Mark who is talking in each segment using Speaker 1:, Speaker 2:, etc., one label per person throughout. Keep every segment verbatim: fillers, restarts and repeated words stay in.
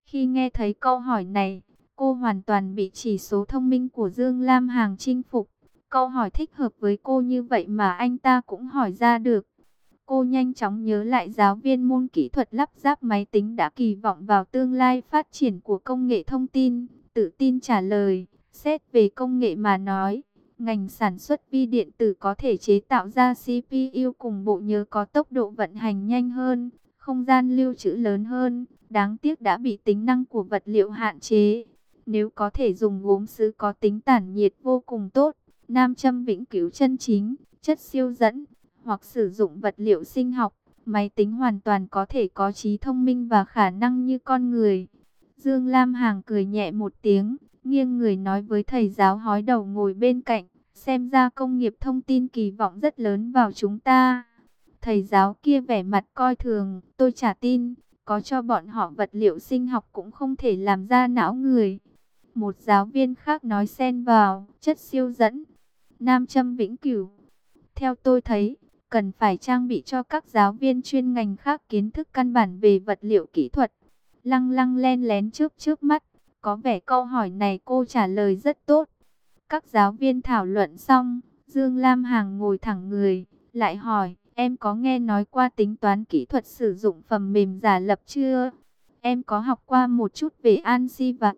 Speaker 1: Khi nghe thấy câu hỏi này, cô hoàn toàn bị chỉ số thông minh của Dương Lam Hằng chinh phục. Câu hỏi thích hợp với cô như vậy mà anh ta cũng hỏi ra được. Cô nhanh chóng nhớ lại giáo viên môn kỹ thuật lắp ráp máy tính đã kỳ vọng vào tương lai phát triển của công nghệ thông tin, tự tin trả lời. Xét về công nghệ mà nói, ngành sản xuất vi điện tử có thể chế tạo ra xê pê u cùng bộ nhớ có tốc độ vận hành nhanh hơn, không gian lưu trữ lớn hơn. Đáng tiếc đã bị tính năng của vật liệu hạn chế. Nếu có thể dùng gốm sứ có tính tản nhiệt vô cùng tốt, nam châm vĩnh cửu chân chính, chất siêu dẫn, hoặc sử dụng vật liệu sinh học, máy tính hoàn toàn có thể có trí thông minh và khả năng như con người. Dương Lam Hằng cười nhẹ một tiếng, nghiêng người nói với thầy giáo hói đầu ngồi bên cạnh, xem ra công nghiệp thông tin kỳ vọng rất lớn vào chúng ta. Thầy giáo kia vẻ mặt coi thường, tôi chả tin, có cho bọn họ vật liệu sinh học cũng không thể làm ra não người. Một giáo viên khác nói xen vào, chất siêu dẫn, nam châm vĩnh cửu. Theo tôi thấy, cần phải trang bị cho các giáo viên chuyên ngành khác kiến thức căn bản về vật liệu kỹ thuật. Lăng Lăng len lén chớp chớp mắt, có vẻ câu hỏi này cô trả lời rất tốt. Các giáo viên thảo luận xong, Dương Lam Hằng ngồi thẳng người, lại hỏi, em có nghe nói qua tính toán kỹ thuật sử dụng phần mềm giả lập chưa? Em có học qua một chút về ANSI và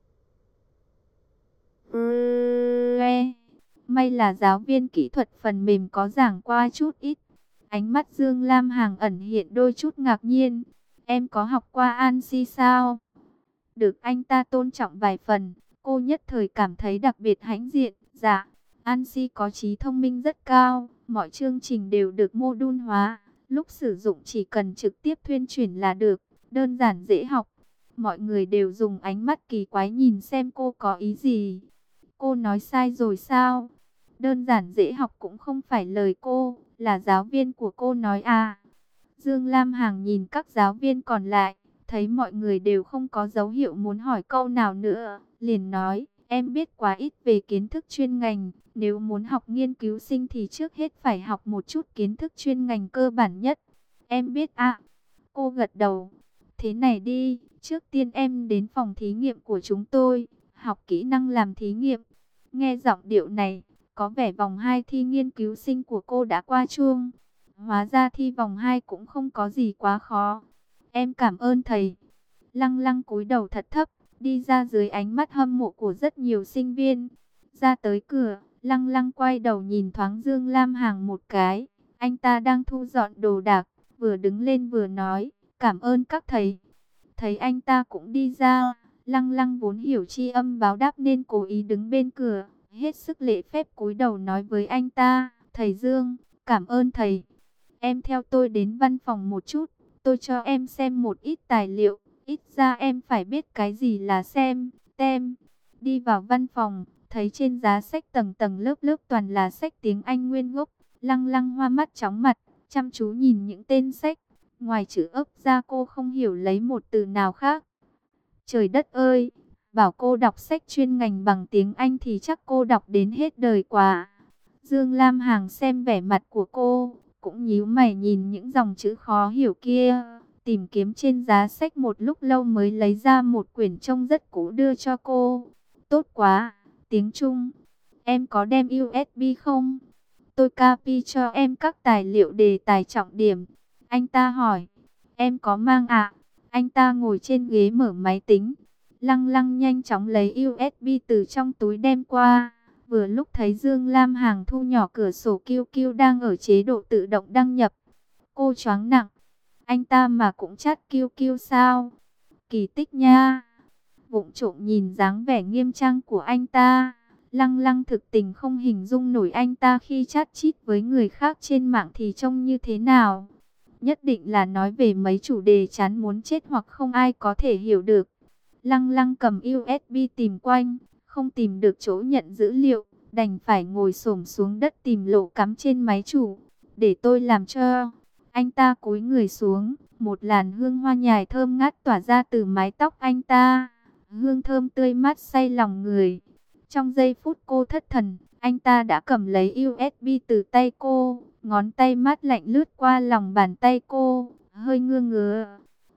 Speaker 1: e. May là giáo viên kỹ thuật phần mềm có giảng qua chút ít. Ánh mắt Dương Lam Hằng ẩn hiện đôi chút ngạc nhiên. Em có học qua ANSI sao? Được anh ta tôn trọng vài phần, cô nhất thời cảm thấy đặc biệt hãnh diện. Dạ, ANSI có trí thông minh rất cao, mọi chương trình đều được mô đun hóa. Lúc sử dụng chỉ cần trực tiếp thuyên chuyển là được, đơn giản dễ học. Mọi người đều dùng ánh mắt kỳ quái nhìn xem cô có ý gì. Cô nói sai rồi sao? Đơn giản dễ học cũng không phải lời cô, là giáo viên của cô nói à. Dương Lam Hằng nhìn các giáo viên còn lại, thấy mọi người đều không có dấu hiệu muốn hỏi câu nào nữa, liền nói, em biết quá ít về kiến thức chuyên ngành, nếu muốn học nghiên cứu sinh thì trước hết phải học một chút kiến thức chuyên ngành cơ bản nhất. Em biết ạ. Cô gật đầu. Thế này đi, trước tiên em đến phòng thí nghiệm của chúng tôi, học kỹ năng làm thí nghiệm. Nghe giọng điệu này, có vẻ vòng hai thi nghiên cứu sinh của cô đã qua chuông. Hóa ra thi vòng hai cũng không có gì quá khó. Em cảm ơn thầy. Lăng Lăng cúi đầu thật thấp, đi ra dưới ánh mắt hâm mộ của rất nhiều sinh viên. Ra tới cửa, Lăng Lăng quay đầu nhìn thoáng Dương Lam Hằng một cái. Anh ta đang thu dọn đồ đạc, vừa đứng lên vừa nói, cảm ơn các thầy. Thấy anh ta cũng đi ra, Lăng Lăng vốn hiểu tri âm báo đáp nên cố ý đứng bên cửa, hết sức lễ phép cúi đầu nói với anh ta, thầy Dương, cảm ơn thầy. Em theo tôi đến văn phòng một chút, tôi cho em xem một ít tài liệu, ít ra em phải biết cái gì là xem, tem. Đi vào văn phòng, thấy trên giá sách tầng tầng lớp lớp toàn là sách tiếng Anh nguyên gốc, Lăng Lăng hoa mắt chóng mặt, chăm chú nhìn những tên sách. Ngoài chữ ấp ra cô không hiểu lấy một từ nào khác. Trời đất ơi, bảo cô đọc sách chuyên ngành bằng tiếng Anh thì chắc cô đọc đến hết đời quá. Dương Lam Hằng xem vẻ mặt của cô, cũng nhíu mày nhìn những dòng chữ khó hiểu kia. Tìm kiếm trên giá sách một lúc lâu mới lấy ra một quyển trông rất cũ đưa cho cô. Tốt quá, tiếng Trung. Em có đem u ét bê không? Tôi copy cho em các tài liệu đề tài trọng điểm. Anh ta hỏi, em có mang ạ? Anh ta ngồi trên ghế mở máy tính. Lăng Lăng nhanh chóng lấy u ét bê từ trong túi đem qua. Vừa lúc thấy Dương Lam Hằng thu nhỏ cửa sổ Q Q đang ở chế độ tự động đăng nhập. Cô choáng nặng. Anh ta mà cũng chat Q Q sao? Kỳ tích nha. Vụng trộm nhìn dáng vẻ nghiêm trang của anh ta. Lăng Lăng thực tình không hình dung nổi anh ta khi chat chít với người khác trên mạng thì trông như thế nào. Nhất định là nói về mấy chủ đề chán muốn chết hoặc không ai có thể hiểu được. Lăng Lăng cầm u ét bê tìm quanh, không tìm được chỗ nhận dữ liệu, đành phải ngồi xổm xuống đất tìm lỗ cắm trên máy chủ. Để tôi làm cho. Anh ta cúi người xuống, một làn hương hoa nhài thơm ngát tỏa ra từ mái tóc anh ta. Hương thơm tươi mát say lòng người. Trong giây phút cô thất thần, anh ta đã cầm lấy u ét bê từ tay cô, ngón tay mát lạnh lướt qua lòng bàn tay cô, hơi ngưa ngứa.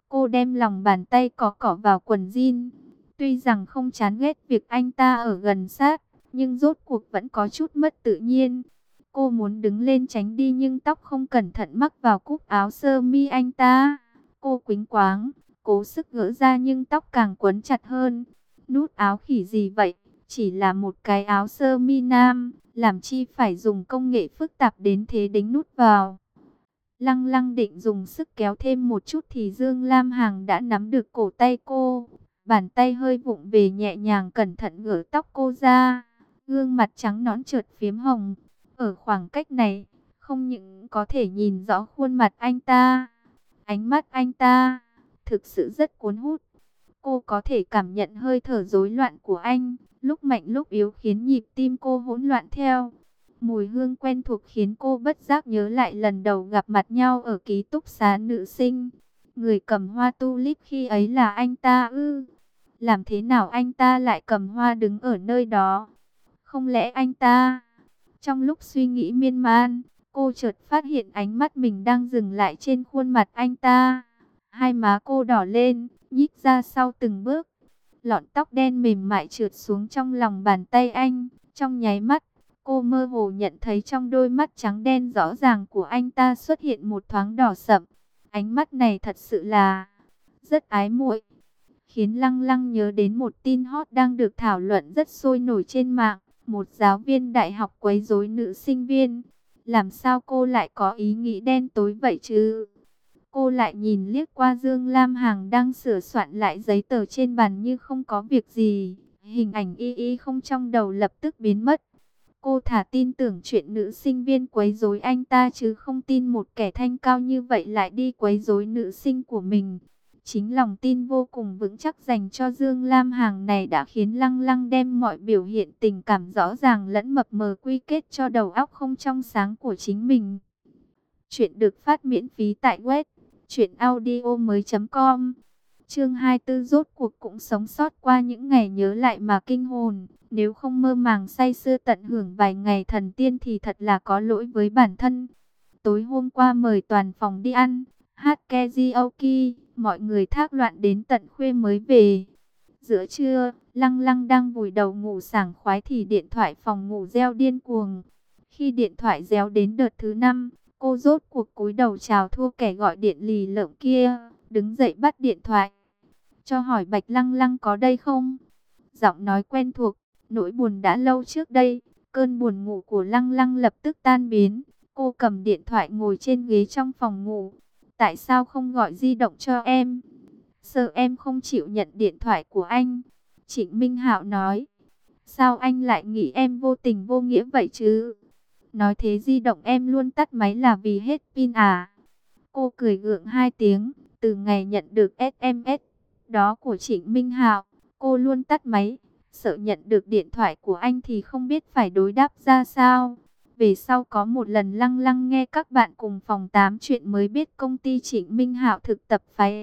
Speaker 1: Cô đem lòng bàn tay cọ cọ vào quần jean. Tuy rằng không chán ghét việc anh ta ở gần sát, nhưng rốt cuộc vẫn có chút mất tự nhiên. Cô muốn đứng lên tránh đi nhưng tóc không cẩn thận mắc vào cúc áo sơ mi anh ta. Cô quýnh quáng, cố sức gỡ ra nhưng tóc càng quấn chặt hơn. Nút áo khỉ gì vậy? Chỉ là một cái áo sơ mi nam, làm chi phải dùng công nghệ phức tạp đến thế đính nút vào. Lăng Lăng định dùng sức kéo thêm một chút thì Dương Lam Hằng đã nắm được cổ tay cô. Bàn tay hơi vụng về nhẹ nhàng cẩn thận gỡ tóc cô ra. Gương mặt trắng nõn chợt phiếm hồng. Ở khoảng cách này, không những có thể nhìn rõ khuôn mặt anh ta, ánh mắt anh ta thực sự rất cuốn hút. Cô có thể cảm nhận hơi thở rối loạn của anh, lúc mạnh lúc yếu khiến nhịp tim cô hỗn loạn theo. Mùi hương quen thuộc khiến cô bất giác nhớ lại lần đầu gặp mặt nhau ở ký túc xá nữ sinh. Người cầm hoa tulip khi ấy là anh ta ư? Làm thế nào anh ta lại cầm hoa đứng ở nơi đó? Không lẽ anh ta... Trong lúc suy nghĩ miên man, cô chợt phát hiện ánh mắt mình đang dừng lại trên khuôn mặt anh ta. Hai má cô đỏ lên, nhích ra sau từng bước. Lọn tóc đen mềm mại trượt xuống trong lòng bàn tay anh. Trong nháy mắt, cô mơ hồ nhận thấy trong đôi mắt trắng đen rõ ràng của anh ta xuất hiện một thoáng đỏ sậm. Ánh mắt này thật sự là rất ái muội, khiến Lăng Lăng nhớ đến một tin hot đang được thảo luận rất sôi nổi trên mạng. Một giáo viên đại học quấy rối nữ sinh viên. Làm sao cô lại có ý nghĩ đen tối vậy chứ? Cô lại nhìn liếc qua Dương Lam Hằng đang sửa soạn lại giấy tờ trên bàn như không có việc gì. Hình ảnh y y không trong đầu lập tức biến mất. Cô thả tin tưởng chuyện nữ sinh viên quấy rối anh ta chứ không tin một kẻ thanh cao như vậy lại đi quấy rối nữ sinh của mình. Chính lòng tin vô cùng vững chắc dành cho Dương Lam Hằng này đã khiến Lăng Lăng đem mọi biểu hiện tình cảm rõ ràng lẫn mập mờ quy kết cho đầu óc không trong sáng của chính mình. Chuyện được phát miễn phí tại web truyện audio mới chấm com. Chương hai mươi tư rốt cuộc cũng sống sót qua những ngày nhớ lại mà kinh hồn. Nếu không mơ màng say sưa tận hưởng vài ngày thần tiên thì thật là có lỗi với bản thân. Tối hôm qua mời toàn phòng đi ăn, hát karaoke, mọi người thác loạn đến tận khuya mới về. Giữa trưa, Lăng Lăng đang vùi đầu ngủ sảng khoái thì điện thoại phòng ngủ reo điên cuồng. Khi điện thoại réo đến đợt thứ năm, cô rốt cuộc cúi đầu chào thua kẻ gọi điện lì lợm kia, đứng dậy bắt điện thoại. Cho hỏi Bạch Lăng Lăng có đây không? Giọng nói quen thuộc, nỗi buồn đã lâu trước đây, cơn buồn ngủ của Lăng Lăng lập tức tan biến. Cô cầm điện thoại ngồi trên ghế trong phòng ngủ. Tại sao không gọi di động cho em? Sợ em không chịu nhận điện thoại của anh. Trịnh Minh Hạo nói. Sao anh lại nghĩ em vô tình vô nghĩa vậy chứ? Nói thế di động em luôn tắt máy là vì hết pin à? Cô cười gượng hai tiếng. Từ ngày nhận được ét em ét đó của Trịnh Minh Hạo, cô luôn tắt máy. Sợ nhận được điện thoại của anh thì không biết phải đối đáp ra sao. Về sau có một lần Lăng Lăng nghe các bạn cùng phòng tám chuyện mới biết công ty Trịnh Minh Hạo thực tập phái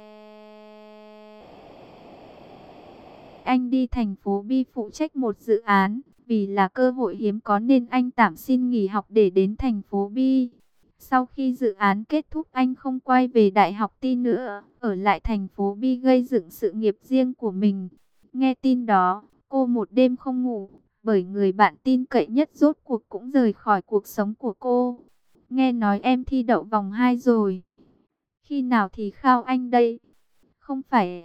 Speaker 1: anh đi thành phố B phụ trách một dự án. Vì là cơ hội hiếm có nên anh tạm xin nghỉ học để đến thành phố B. Sau khi dự án kết thúc anh không quay về đại học T nữa, ở lại thành phố B gây dựng sự nghiệp riêng của mình. Nghe tin đó, cô một đêm không ngủ. Bởi người bạn tin cậy nhất rốt cuộc cũng rời khỏi cuộc sống của cô. Nghe nói em thi đậu vòng hai rồi. Khi nào thì khao anh đây? Không phải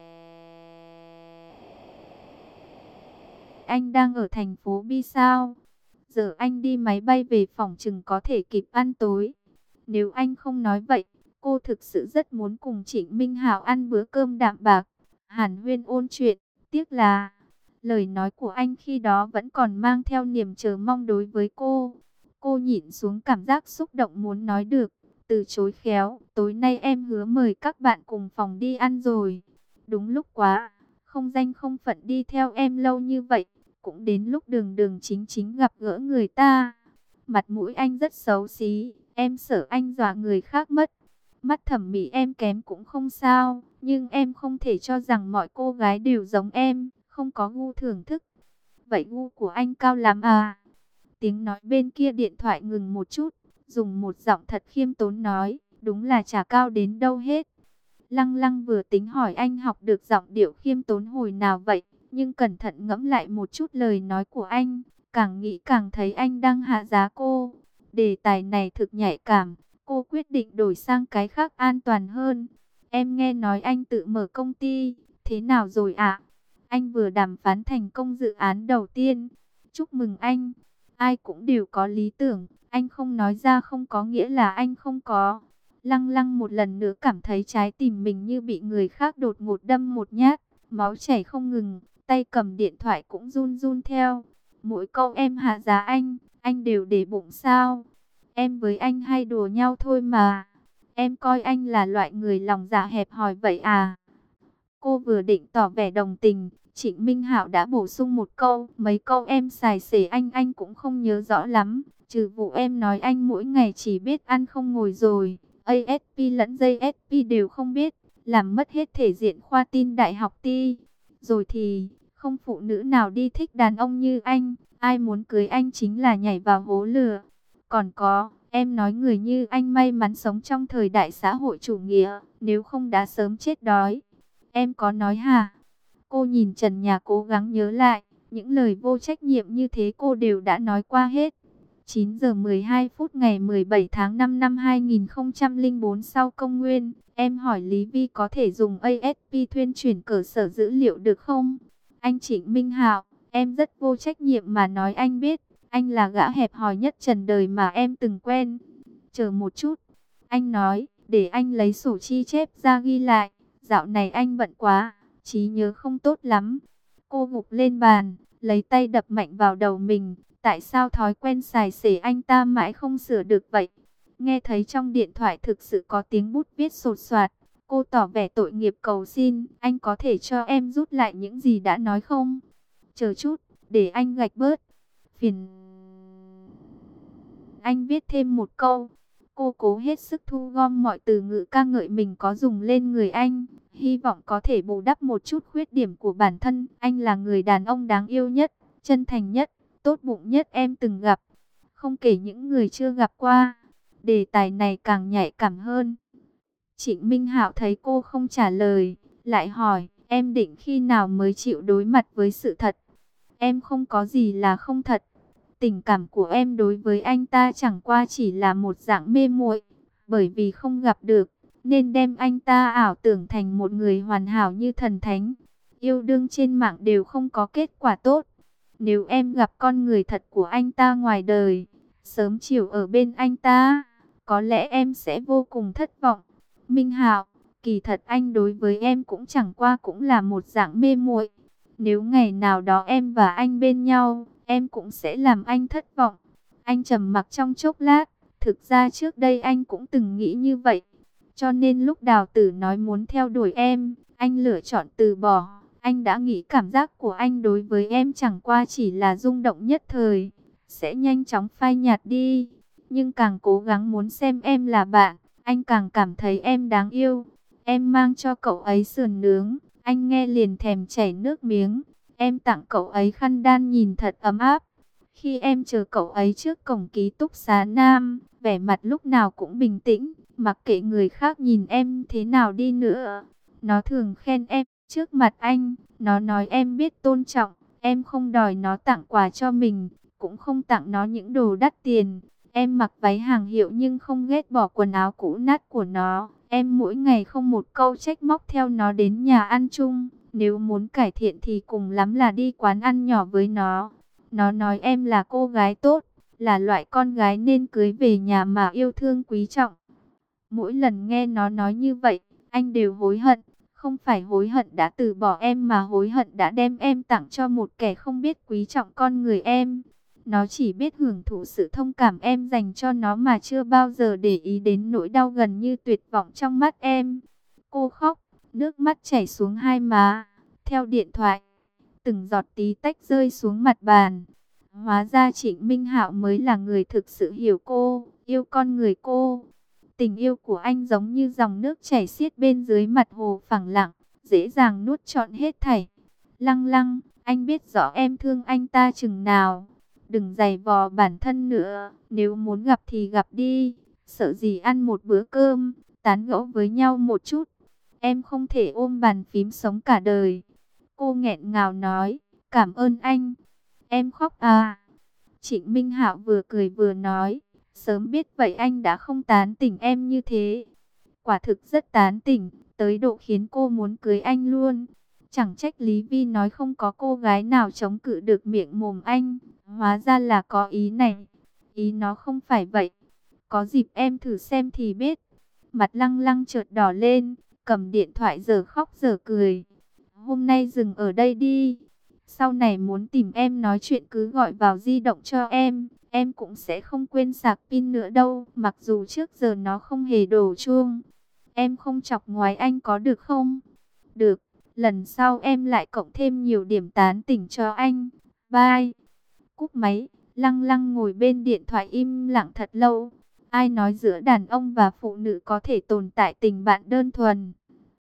Speaker 1: anh đang ở thành phố B sao? Giờ anh đi máy bay về phòng chừng có thể kịp ăn tối. Nếu anh không nói vậy, cô thực sự rất muốn cùng Trịnh Minh Hạo ăn bữa cơm đạm bạc, hàn huyên ôn chuyện. Tiếc là lời nói của anh khi đó vẫn còn mang theo niềm chờ mong đối với cô. Cô nhịn xuống cảm giác xúc động muốn nói được, từ chối khéo. Tối nay em hứa mời các bạn cùng phòng đi ăn rồi. Đúng lúc quá, không danh không phận đi theo em lâu như vậy. Cũng đến lúc đường đường chính chính gặp gỡ người ta. Mặt mũi anh rất xấu xí, em sợ anh dọa người khác mất. Mắt thẩm mỹ em kém cũng không sao, nhưng em không thể cho rằng mọi cô gái đều giống em, không có gu thưởng thức. Vậy gu của anh cao lắm à? Tiếng nói bên kia điện thoại ngừng một chút, dùng một giọng thật khiêm tốn nói, đúng là chả cao đến đâu hết. Lăng Lăng vừa tính hỏi anh học được giọng điệu khiêm tốn hồi nào vậy, nhưng cẩn thận ngẫm lại một chút lời nói của anh, càng nghĩ càng thấy anh đang hạ giá cô. Đề tài này thực nhạy cảm, cô quyết định đổi sang cái khác an toàn hơn. Em nghe nói anh tự mở công ty, thế nào rồi ạ? Anh vừa đàm phán thành công dự án đầu tiên. Chúc mừng anh. Ai cũng đều có lý tưởng, anh không nói ra không có nghĩa là anh không có. Lăng Lăng một lần nữa cảm thấy trái tim mình như bị người khác đột ngột đâm một nhát, máu chảy không ngừng, tay cầm điện thoại cũng run run theo. Mỗi câu em hạ giá anh, anh đều để bụng sao? Em với anh hay đùa nhau thôi mà. Em coi anh là loại người lòng dạ hẹp hòi vậy à? Cô vừa định tỏ vẻ đồng tình, Trịnh Minh Hạo đã bổ sung một câu, mấy câu em xài xể anh anh cũng không nhớ rõ lắm, trừ vụ em nói anh mỗi ngày chỉ biết ăn không ngồi rồi, a ét pê lẫn giê ét pê đều không biết, làm mất hết thể diện khoa tin đại học ti. Rồi thì, không phụ nữ nào đi thích đàn ông như anh, ai muốn cưới anh chính là nhảy vào hố lửa. Còn có, em nói người như anh may mắn sống trong thời đại xã hội chủ nghĩa, nếu không đã sớm chết đói. Em có nói hả? Cô nhìn trần nhà cố gắng nhớ lại, những lời vô trách nhiệm như thế cô đều đã nói qua hết. chín giờ mười hai phút ngày mười bảy tháng năm năm hai nghìn không trăm lẻ bốn sau công nguyên, em hỏi Lý Vi có thể dùng a ét pê thuyên chuyển cơ sở dữ liệu được không? Anh Trịnh Minh Hạo, em rất vô trách nhiệm mà nói anh biết, anh là gã hẹp hòi nhất trần đời mà em từng quen. Chờ một chút, anh nói, để anh lấy sổ chi chép ra ghi lại. Dạo này anh bận quá, trí nhớ không tốt lắm. Cô gục lên bàn, lấy tay đập mạnh vào đầu mình. Tại sao thói quen xài xể anh ta mãi không sửa được vậy? Nghe thấy trong điện thoại thực sự có tiếng bút viết sột soạt. Cô tỏ vẻ tội nghiệp cầu xin. Anh có thể cho em rút lại những gì đã nói không? Chờ chút, để anh gạch bớt. Phiền... Anh viết thêm một câu. Cô cố hết sức thu gom mọi từ ngữ ca ngợi mình có dùng lên người anh, hy vọng có thể bù đắp một chút khuyết điểm của bản thân. Anh là người đàn ông đáng yêu nhất, chân thành nhất, tốt bụng nhất em từng gặp, không kể những người chưa gặp qua. Đề tài này càng nhạy cảm hơn. Trịnh Minh Hạo thấy cô không trả lời, lại hỏi, em định khi nào mới chịu đối mặt với sự thật? Em không có gì là không thật. Tình cảm của em đối với anh ta chẳng qua chỉ là một dạng mê muội, bởi vì không gặp được, nên đem anh ta ảo tưởng thành một người hoàn hảo như thần thánh. Yêu đương trên mạng đều không có kết quả tốt. Nếu em gặp con người thật của anh ta ngoài đời, sớm chiều ở bên anh ta, có lẽ em sẽ vô cùng thất vọng. Minh Hạo, kỳ thật anh đối với em cũng chẳng qua cũng là một dạng mê muội. Nếu ngày nào đó em và anh bên nhau, em cũng sẽ làm anh thất vọng. Anh trầm mặc trong chốc lát, thực ra trước đây anh cũng từng nghĩ như vậy. Cho nên lúc Đào Tử nói muốn theo đuổi em, anh lựa chọn từ bỏ. Anh đã nghĩ cảm giác của anh đối với em chẳng qua chỉ là rung động nhất thời, sẽ nhanh chóng phai nhạt đi. Nhưng càng cố gắng muốn xem em là bạn, anh càng cảm thấy em đáng yêu. Em mang cho cậu ấy sườn nướng, anh nghe liền thèm chảy nước miếng. Em tặng cậu ấy khăn đan nhìn thật ấm áp. Khi em chờ cậu ấy trước cổng ký túc xá Nam, vẻ mặt lúc nào cũng bình tĩnh, mặc kệ người khác nhìn em thế nào đi nữa. Nó thường khen em trước mặt anh, nó nói em biết tôn trọng, em không đòi nó tặng quà cho mình, cũng không tặng nó những đồ đắt tiền. Em mặc váy hàng hiệu nhưng không ghét bỏ quần áo cũ nát của nó. Em mỗi ngày không một câu trách móc theo nó đến nhà ăn chung. Nếu muốn cải thiện thì cùng lắm là đi quán ăn nhỏ với nó. Nó nói em là cô gái tốt, là loại con gái nên cưới về nhà mà yêu thương quý trọng. Mỗi lần nghe nó nói như vậy, anh đều hối hận. Không phải hối hận đã từ bỏ em mà hối hận đã đem em tặng cho một kẻ không biết quý trọng con người em. Nó chỉ biết hưởng thụ sự thông cảm em dành cho nó mà chưa bao giờ để ý đến nỗi đau gần như tuyệt vọng trong mắt em. Cô khóc, nước mắt chảy xuống hai má. Theo điện thoại, từng giọt tí tách rơi xuống mặt bàn. Hóa ra Trịnh Minh Hạo mới là người thực sự hiểu cô, yêu con người cô. Tình yêu của anh giống như dòng nước chảy xiết bên dưới mặt hồ phẳng lặng, dễ dàng nuốt trọn hết thảy. Lăng Lăng, anh biết rõ em thương anh ta chừng nào. Đừng giày vò bản thân nữa, nếu muốn gặp thì gặp đi. Sợ gì ăn một bữa cơm, tán gẫu với nhau một chút. Em không thể ôm bàn phím sống cả đời. Cô nghẹn ngào nói, cảm ơn anh. Em khóc à? Trịnh Minh Hạo vừa cười vừa nói, sớm biết vậy anh đã không tán tỉnh em như thế. Quả thực rất tán tỉnh, tới độ khiến cô muốn cưới anh luôn. Chẳng trách Lý Vi nói không có cô gái nào chống cự được miệng mồm anh. Hóa ra là có ý này. Ý nó không phải vậy. Có dịp em thử xem thì biết. Mặt Lăng Lăng chợt đỏ lên, cầm điện thoại giờ khóc giờ cười. Hôm nay dừng ở đây đi. Sau này muốn tìm em nói chuyện cứ gọi vào di động cho em. Em cũng sẽ không quên sạc pin nữa đâu. Mặc dù trước giờ nó không hề đổ chuông. Em không chọc ngoái anh có được không? Được, lần sau em lại cộng thêm nhiều điểm tán tỉnh cho anh. Bye. Cúp máy, Lăng Lăng ngồi bên điện thoại im lặng thật lâu. Ai nói giữa đàn ông và phụ nữ có thể tồn tại tình bạn đơn thuần?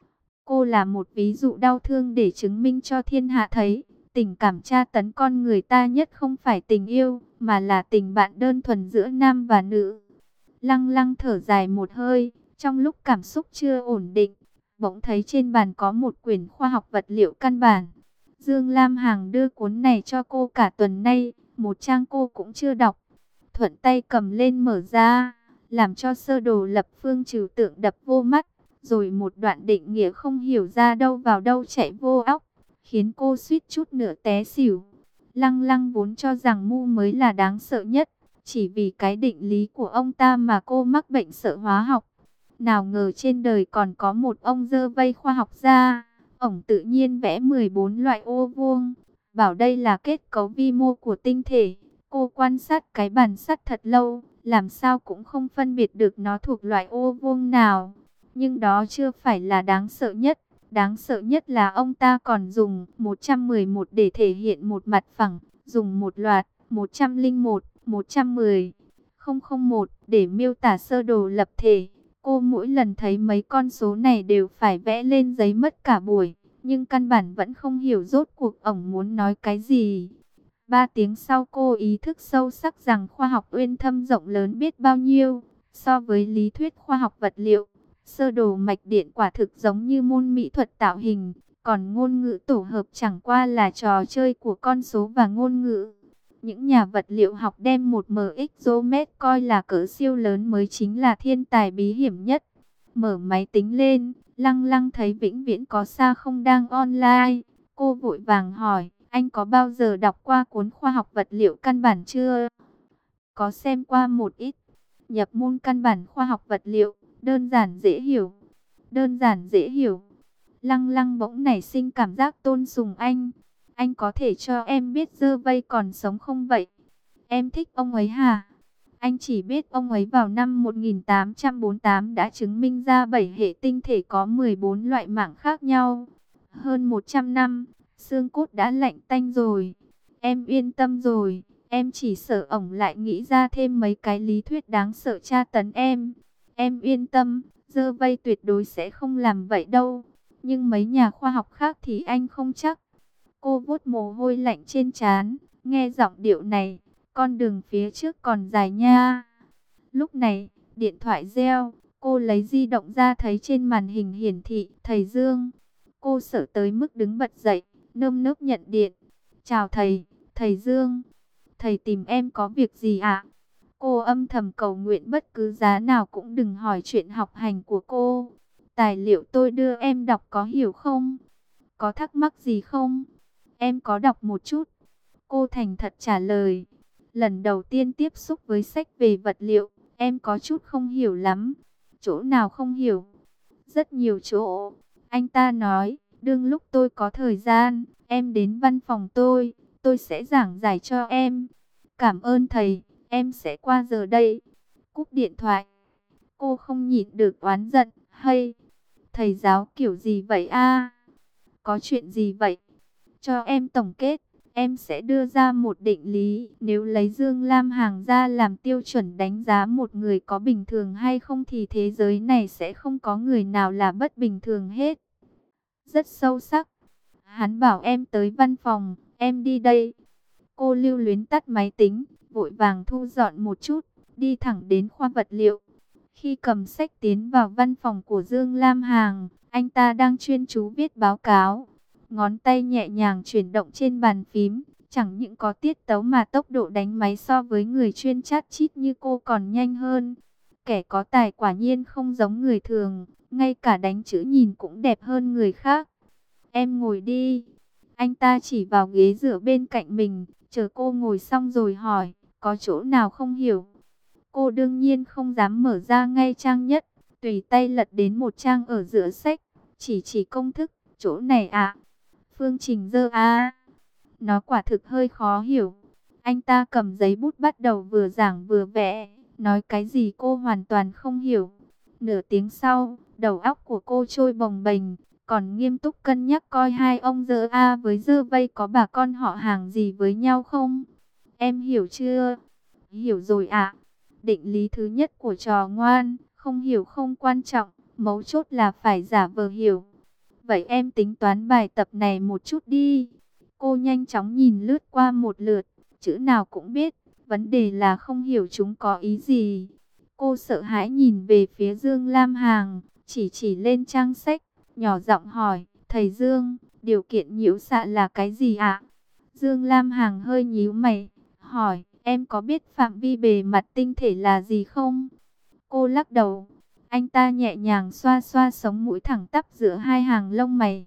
Speaker 1: Cô là một ví dụ đau thương để chứng minh cho thiên hạ thấy. Tình cảm tra tấn con người ta nhất không phải tình yêu, mà là tình bạn đơn thuần giữa nam và nữ. Lăng Lăng thở dài một hơi, trong lúc cảm xúc chưa ổn định, bỗng thấy trên bàn có một quyển khoa học vật liệu căn bản. Dương Lam Hằng đưa cuốn này cho cô cả tuần nay, một trang cô cũng chưa đọc. Thuận tay cầm lên mở ra, làm cho sơ đồ lập phương trừu tượng đập vô mắt, rồi một đoạn định nghĩa không hiểu ra đâu vào đâu chạy vô óc, khiến cô suýt chút nữa té xỉu. Lăng Lăng vốn cho rằng Mu mới là đáng sợ nhất, chỉ vì cái định lý của ông ta mà cô mắc bệnh sợ hóa học. Nào ngờ trên đời còn có một ông dơ vây khoa học gia. Ổng tự nhiên vẽ mười bốn loại ô vuông, bảo đây là kết cấu vi mô của tinh thể. Cô quan sát cái bàn sắt thật lâu, làm sao cũng không phân biệt được nó thuộc loại ô vuông nào. Nhưng đó chưa phải là đáng sợ nhất. Đáng sợ nhất là ông ta còn dùng một trăm mười một để thể hiện một mặt phẳng, dùng một loạt một trăm lẻ một, một trăm mười, không không một để miêu tả sơ đồ lập thể. Cô mỗi lần thấy mấy con số này đều phải vẽ lên giấy mất cả buổi, nhưng căn bản vẫn không hiểu rốt cuộc ổng muốn nói cái gì. Ba tiếng sau cô ý thức sâu sắc rằng khoa học uyên thâm rộng lớn biết bao nhiêu. So với lý thuyết khoa học vật liệu, sơ đồ mạch điện quả thực giống như môn mỹ thuật tạo hình, còn ngôn ngữ tổ hợp chẳng qua là trò chơi của con số và ngôn ngữ. Những nhà vật liệu học đem một mx-Romet coi là cỡ siêu lớn mới chính là thiên tài bí hiểm nhất. Mở máy tính lên, Lăng Lăng thấy Vĩnh Viễn có xa không đang online. Cô vội vàng hỏi, anh có bao giờ đọc qua cuốn khoa học vật liệu căn bản chưa? Có xem qua một ít. Nhập môn căn bản khoa học vật liệu, đơn giản dễ hiểu. Đơn giản dễ hiểu. Lăng Lăng bỗng nảy sinh cảm giác tôn sùng anh. Anh có thể cho em biết dơ vây còn sống không vậy? Em thích ông ấy hả? Anh chỉ biết ông ấy vào năm một nghìn tám trăm bốn mươi tám đã chứng minh ra bảy hệ tinh thể có mười bốn loại mảng khác nhau. Hơn một trăm năm, xương cốt đã lạnh tanh rồi. Em yên tâm rồi, em chỉ sợ ổng lại nghĩ ra thêm mấy cái lý thuyết đáng sợ tra tấn em. Em yên tâm, dơ vây tuyệt đối sẽ không làm vậy đâu. Nhưng mấy nhà khoa học khác thì anh không chắc. Cô vuốt mồ hôi lạnh trên trán, nghe giọng điệu này, con đường phía trước còn dài nha. Lúc này, điện thoại reo, cô lấy di động ra thấy trên màn hình hiển thị, thầy Dương. Cô sợ tới mức đứng bật dậy, nơm nớp nhận điện. Chào thầy, thầy Dương. Thầy tìm em có việc gì ạ? Cô âm thầm cầu nguyện bất cứ giá nào cũng đừng hỏi chuyện học hành của cô. Tài liệu tôi đưa em đọc có hiểu không? Có thắc mắc gì không? Em có đọc một chút. Cô thành thật trả lời. Lần đầu tiên tiếp xúc với sách về vật liệu, em có chút không hiểu lắm. Chỗ nào không hiểu? Rất nhiều chỗ. Anh ta nói, đương lúc tôi có thời gian, em đến văn phòng tôi, tôi sẽ giảng giải cho em. Cảm ơn thầy, em sẽ qua giờ đây. Cúp điện thoại. Cô không nhịn được oán giận. Hay, thầy giáo kiểu gì vậy a? Có chuyện gì vậy? Cho em tổng kết. Em sẽ đưa ra một định lý, nếu lấy Dương Lam Hằng ra làm tiêu chuẩn đánh giá một người có bình thường hay không thì thế giới này sẽ không có người nào là bất bình thường hết. Rất sâu sắc. Hắn bảo em tới văn phòng, em đi đây. Cô lưu luyến tắt máy tính, vội vàng thu dọn một chút, đi thẳng đến khoa vật liệu. Khi cầm sách tiến vào văn phòng của Dương Lam Hằng, Anh ta đang chuyên chú viết báo cáo. Ngón tay nhẹ nhàng chuyển động trên bàn phím. Chẳng những có tiết tấu mà tốc độ đánh máy so với người chuyên chat chít như cô còn nhanh hơn. Kẻ có tài quả nhiên không giống người thường. Ngay cả đánh chữ nhìn cũng đẹp hơn người khác. Em ngồi đi. Anh ta chỉ vào ghế dựa bên cạnh mình. Chờ cô ngồi xong rồi hỏi. Có chỗ nào không hiểu? Cô đương nhiên không dám mở ra ngay trang nhất. Tùy tay lật đến một trang ở giữa sách. Chỉ chỉ công thức. Chỗ này ạ. Phương trình dơ a. Nó quả thực hơi khó hiểu. Anh ta cầm giấy bút bắt đầu vừa giảng vừa vẽ. Nói cái gì cô hoàn toàn không hiểu. Nửa tiếng sau, đầu óc của cô trôi bồng bềnh. Còn nghiêm túc cân nhắc coi hai ông dơ A với dơ vây có bà con họ hàng gì với nhau không. Em hiểu chưa? Hiểu rồi ạ. Định lý thứ nhất của trò ngoan. Không hiểu không quan trọng. Mấu chốt là phải giả vờ hiểu. Vậy em tính toán bài tập này một chút đi. Cô nhanh chóng nhìn lướt qua một lượt. Chữ nào cũng biết. Vấn đề là không hiểu chúng có ý gì. Cô sợ hãi nhìn về phía Dương Lam Hằng. Chỉ chỉ lên trang sách. Nhỏ giọng hỏi. Thầy Dương, điều kiện nhiễu xạ là cái gì ạ? Dương Lam Hằng hơi nhíu mày. Hỏi, em có biết phạm vi bề mặt tinh thể là gì không? Cô lắc đầu. Anh ta nhẹ nhàng xoa xoa sống mũi thẳng tắp giữa hai hàng lông mày.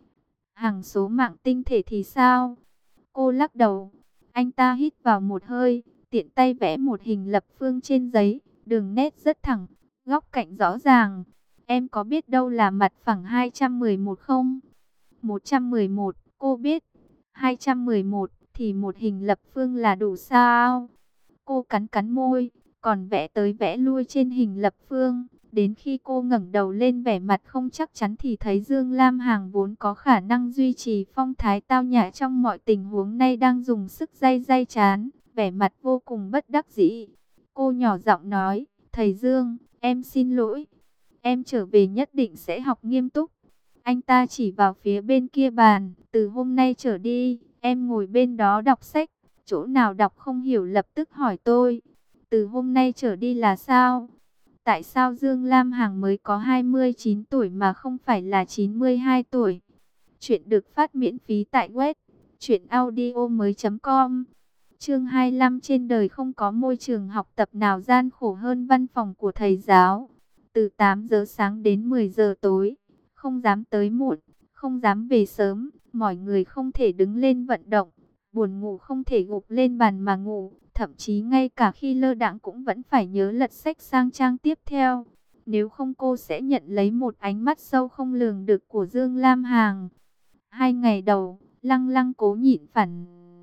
Speaker 1: Hằng số mạng tinh thể thì sao? Cô lắc đầu. Anh ta hít vào một hơi, tiện tay vẽ một hình lập phương trên giấy, đường nét rất thẳng, góc cạnh rõ ràng. Em có biết đâu là mặt phẳng hai trăm mười một không? một trăm mười một, cô biết. hai trăm mười một thì một hình lập phương là đủ sao? Cô cắn cắn môi, còn vẽ tới vẽ lui trên hình lập phương. Đến khi cô ngẩng đầu lên vẻ mặt không chắc chắn thì thấy Dương Lam Hằng vốn có khả năng duy trì phong thái tao nhã trong mọi tình huống nay đang dùng sức day day chán, vẻ mặt vô cùng bất đắc dĩ. Cô nhỏ giọng nói, thầy Dương, em xin lỗi, em trở về nhất định sẽ học nghiêm túc. Anh ta chỉ vào phía bên kia bàn, từ hôm nay trở đi, em ngồi bên đó đọc sách, chỗ nào đọc không hiểu lập tức hỏi tôi. Từ hôm nay trở đi là sao? Tại sao Dương Lam Hằng mới có hai mươi chín tuổi mà không phải là chín mươi hai tuổi? Chuyện được phát miễn phí tại web truyệnaudiomoi chấm com. Chương hai mươi lăm, trên đời không có môi trường học tập nào gian khổ hơn văn phòng của thầy giáo. Từ tám giờ sáng đến mười giờ tối, không dám tới muộn, không dám về sớm, mỏi người không thể đứng lên vận động, buồn ngủ không thể gục lên bàn mà ngủ. Thậm chí ngay cả khi lơ đãng cũng vẫn phải nhớ lật sách sang trang tiếp theo. Nếu không cô sẽ nhận lấy một ánh mắt sâu không lường được của Dương Lam Hằng. Hai ngày đầu, Lăng Lăng cố nhịn phản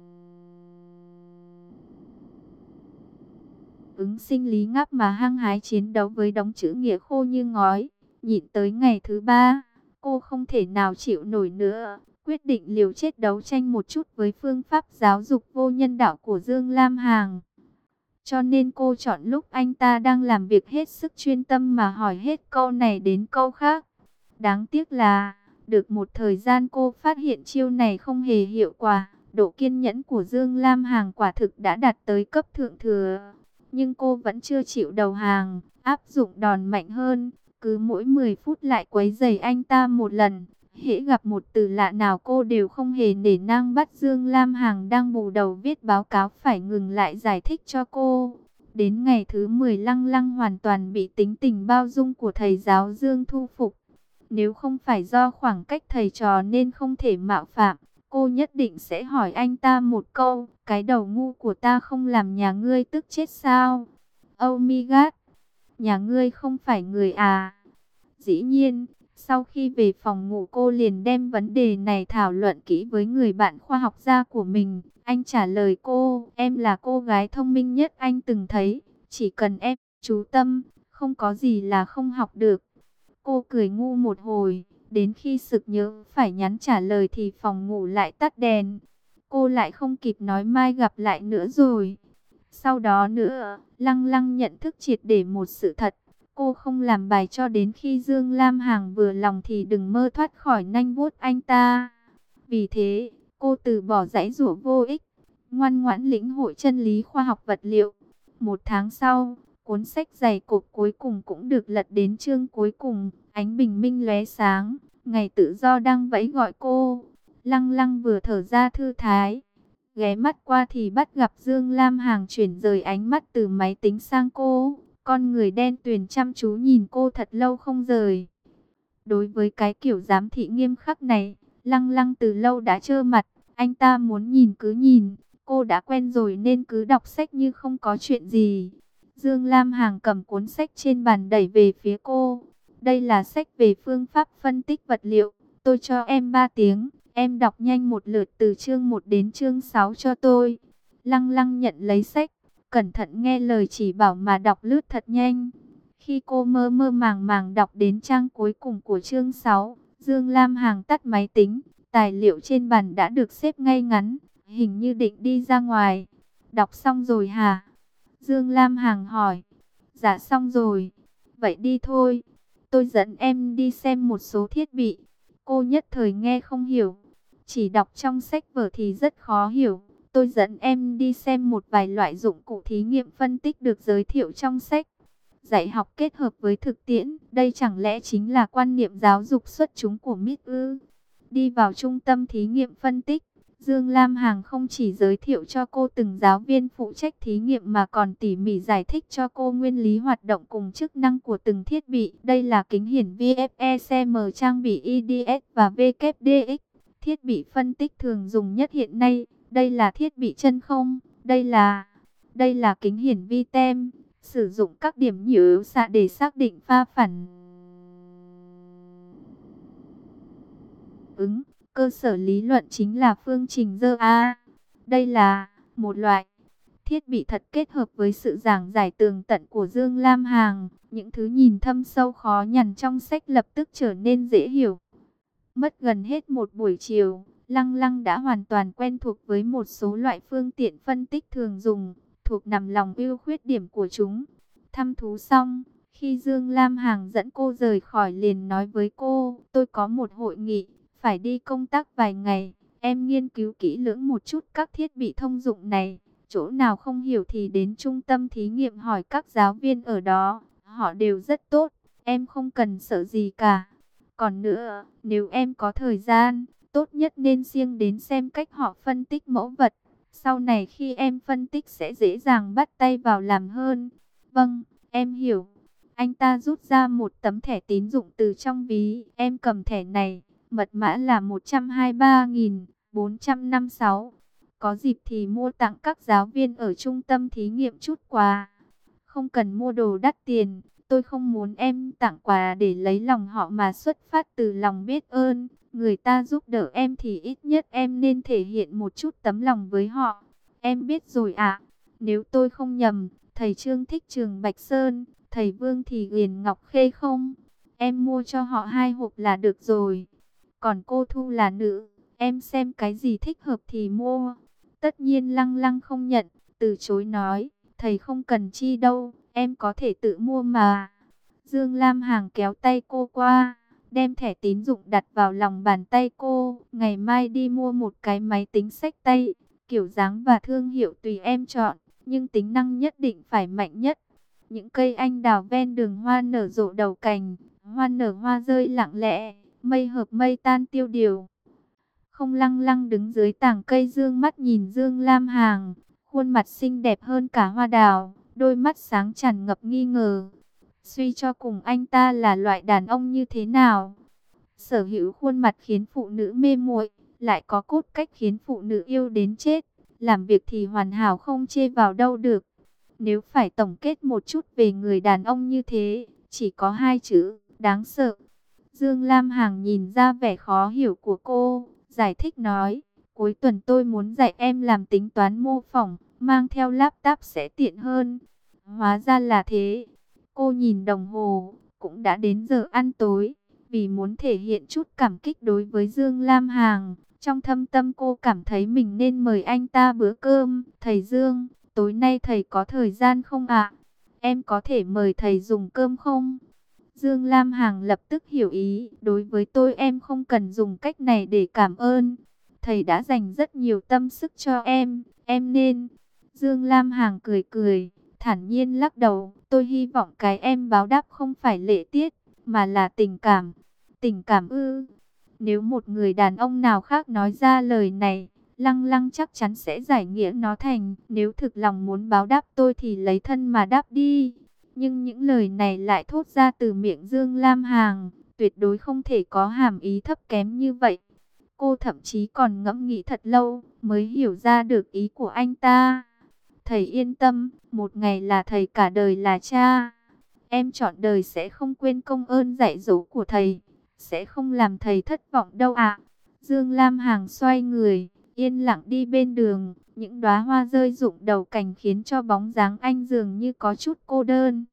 Speaker 1: ứng sinh lý ngáp mà hăng hái chiến đấu với đống chữ nghĩa khô như ngói. Nhịn tới ngày thứ ba, cô không thể nào chịu nổi nữa. Quyết định liều chết đấu tranh một chút với phương pháp giáo dục vô nhân đạo của Dương Lam Hằng. Cho nên cô chọn lúc anh ta đang làm việc hết sức chuyên tâm mà hỏi hết câu này đến câu khác. Đáng tiếc là, được một thời gian cô phát hiện chiêu này không hề hiệu quả. Độ kiên nhẫn của Dương Lam Hằng quả thực đã đạt tới cấp thượng thừa. Nhưng cô vẫn chưa chịu đầu hàng, áp dụng đòn mạnh hơn. Cứ mỗi mười phút lại quấy rầy anh ta một lần. Hễ gặp một từ lạ nào cô đều không hề nể nang bắt Dương Lam Hằng đang bù đầu viết báo cáo phải ngừng lại giải thích cho cô. Đến ngày thứ mười Lăng Lăng hoàn toàn bị tính tình bao dung của thầy giáo Dương thu phục. Nếu không phải do khoảng cách thầy trò nên không thể mạo phạm, cô nhất định sẽ hỏi anh ta một câu, cái đầu ngu của ta không làm nhà ngươi tức chết sao? Oh my god, nhà ngươi không phải người à? Dĩ nhiên. Sau khi về phòng ngủ cô liền đem vấn đề này thảo luận kỹ với người bạn khoa học gia của mình. Anh trả lời cô, em là cô gái thông minh nhất anh từng thấy. Chỉ cần em chú tâm, không có gì là không học được. Cô cười ngu một hồi, đến khi sực nhớ phải nhắn trả lời thì phòng ngủ lại tắt đèn. Cô lại không kịp nói mai gặp lại nữa rồi. Sau đó nữa, Lăng Lăng nhận thức triệt để một sự thật. Cô không làm bài cho đến khi Dương Lam Hằng vừa lòng thì đừng mơ thoát khỏi nanh vuốt anh ta. Vì thế, cô từ bỏ giãy giụa vô ích, ngoan ngoãn lĩnh hội chân lý khoa học vật liệu. Một tháng sau, cuốn sách dày cộp cuối cùng cũng được lật đến chương cuối cùng. Ánh bình minh lóe sáng, ngày tự do đang vẫy gọi cô. Lăng Lăng vừa thở ra thư thái, ghé mắt qua thì bắt gặp Dương Lam Hằng chuyển rời ánh mắt từ máy tính sang cô. Con người đen tuyền chăm chú nhìn cô thật lâu không rời. Đối với cái kiểu giám thị nghiêm khắc này, Lăng Lăng từ lâu đã trơ mặt. Anh ta muốn nhìn cứ nhìn, cô đã quen rồi nên cứ đọc sách như không có chuyện gì. Dương Lam Hằng cầm cuốn sách trên bàn đẩy về phía cô. Đây là sách về phương pháp phân tích vật liệu. Tôi cho em ba tiếng, em đọc nhanh một lượt từ chương một đến chương sáu cho tôi. Lăng Lăng nhận lấy sách, cẩn thận nghe lời chỉ bảo mà đọc lướt thật nhanh. Khi cô mơ mơ màng màng đọc đến trang cuối cùng của chương sáu, Dương Lam Hằng tắt máy tính, tài liệu trên bàn đã được xếp ngay ngắn, hình như định đi ra ngoài. Đọc xong rồi hả? Dương Lam Hằng hỏi. Dạ xong rồi. Vậy đi thôi. Tôi dẫn em đi xem một số thiết bị. Cô nhất thời nghe không hiểu. Chỉ đọc trong sách vở thì rất khó hiểu. Tôi dẫn em đi xem một vài loại dụng cụ thí nghiệm phân tích được giới thiệu trong sách. Dạy học kết hợp với thực tiễn, đây chẳng lẽ chính là quan niệm giáo dục xuất chúng của Mít ư? Đi vào trung tâm thí nghiệm phân tích, Dương Lam Hằng không chỉ giới thiệu cho cô từng giáo viên phụ trách thí nghiệm mà còn tỉ mỉ giải thích cho cô nguyên lý hoạt động cùng chức năng của từng thiết bị. Đây là kính hiển vê ép e xê em trang bị i đê ét và vê kép đê ích, thiết bị phân tích thường dùng nhất hiện nay. Đây là thiết bị chân không, đây là đây là kính hiển vi tem, sử dụng các điểm nhiễu xạ để xác định pha phản ứng. Cơ sở lý luận chính là phương trình dơ A. Đây là một loại thiết bị thật kết hợp với sự giảng giải tường tận của Dương Lam Hằng. Những thứ nhìn thâm sâu khó nhằn trong sách lập tức trở nên dễ hiểu. Mất gần hết một buổi chiều, Lăng Lăng đã hoàn toàn quen thuộc với một số loại phương tiện phân tích thường dùng, thuộc nằm lòng ưu khuyết điểm của chúng. Thăm thú xong, khi Dương Lam Hằng dẫn cô rời khỏi liền nói với cô, tôi có một hội nghị, phải đi công tác vài ngày, em nghiên cứu kỹ lưỡng một chút các thiết bị thông dụng này, chỗ nào không hiểu thì đến trung tâm thí nghiệm hỏi các giáo viên ở đó, họ đều rất tốt, em không cần sợ gì cả. Còn nữa, nếu em có thời gian, tốt nhất nên siêng đến xem cách họ phân tích mẫu vật, sau này khi em phân tích sẽ dễ dàng bắt tay vào làm hơn. Vâng, em hiểu. Anh ta rút ra một tấm thẻ tín dụng từ trong ví, em cầm thẻ này. Mật mã là một trăm hai mươi ba nghìn bốn trăm năm mươi sáu. Có dịp thì mua tặng các giáo viên ở trung tâm thí nghiệm chút quà. Không cần mua đồ đắt tiền. Tôi không muốn em tặng quà để lấy lòng họ mà xuất phát từ lòng biết ơn. Người ta giúp đỡ em thì ít nhất em nên thể hiện một chút tấm lòng với họ. Em biết rồi ạ. Nếu tôi không nhầm, thầy Trương thích Trường Bạch Sơn, thầy Vương thì Huyền Ngọc Khê không? Em mua cho họ hai hộp là được rồi. Còn cô Thu là nữ, em xem cái gì thích hợp thì mua. Tất nhiên Lăng Lăng không nhận, từ chối nói, thầy không cần chi đâu, em có thể tự mua mà. Dương Lam Hằng kéo tay cô qua, đem thẻ tín dụng đặt vào lòng bàn tay cô. Ngày mai đi mua một cái máy tính xách tay, kiểu dáng và thương hiệu tùy em chọn, nhưng tính năng nhất định phải mạnh nhất. Những cây anh đào ven đường hoa nở rộ đầu cành, hoa nở hoa rơi lặng lẽ. Mây hợp mây tan tiêu điều. Không Lăng Lăng đứng dưới tàng cây dương mắt nhìn Dương Lam Hằng, khuôn mặt xinh đẹp hơn cả hoa đào, đôi mắt sáng tràn ngập nghi ngờ. Suy cho cùng anh ta là loại đàn ông như thế nào? Sở hữu khuôn mặt khiến phụ nữ mê muội, lại có cốt cách khiến phụ nữ yêu đến chết, làm việc thì hoàn hảo không chê vào đâu được. Nếu phải tổng kết một chút về người đàn ông như thế, chỉ có hai chữ, đáng sợ. Dương Lam Hằng nhìn ra vẻ khó hiểu của cô, giải thích nói, cuối tuần tôi muốn dạy em làm tính toán mô phỏng, mang theo laptop sẽ tiện hơn. Hóa ra là thế. Cô nhìn đồng hồ, cũng đã đến giờ ăn tối, vì muốn thể hiện chút cảm kích đối với Dương Lam Hằng. Trong thâm tâm cô cảm thấy mình nên mời anh ta bữa cơm. Thầy Dương, tối nay thầy có thời gian không ạ? Em có thể mời thầy dùng cơm không? Dương Lam Hằng lập tức hiểu ý, đối với tôi em không cần dùng cách này để cảm ơn. Thầy đã dành rất nhiều tâm sức cho em, em nên. Dương Lam Hằng cười cười, thản nhiên lắc đầu, tôi hy vọng cái em báo đáp không phải lễ tiết. mà là tình cảm. Tình cảm ư? Nếu một người đàn ông nào khác nói ra lời này, Lăng Lăng chắc chắn sẽ giải nghĩa nó thành, nếu thực lòng muốn báo đáp tôi thì lấy thân mà đáp đi. Nhưng những lời này lại thốt ra từ miệng Dương Lam Hằng, tuyệt đối không thể có hàm ý thấp kém như vậy. Cô thậm chí còn ngẫm nghĩ thật lâu, mới hiểu ra được ý của anh ta. Thầy yên tâm, một ngày là thầy, cả đời là cha. Em chọn đời sẽ không quên công ơn dạy dỗ của thầy, sẽ không làm thầy thất vọng đâu ạ. Dương Lam Hằng xoay người, yên lặng đi bên đường, những đóa hoa rơi rụng đầu cành khiến cho bóng dáng anh dường như có chút cô đơn.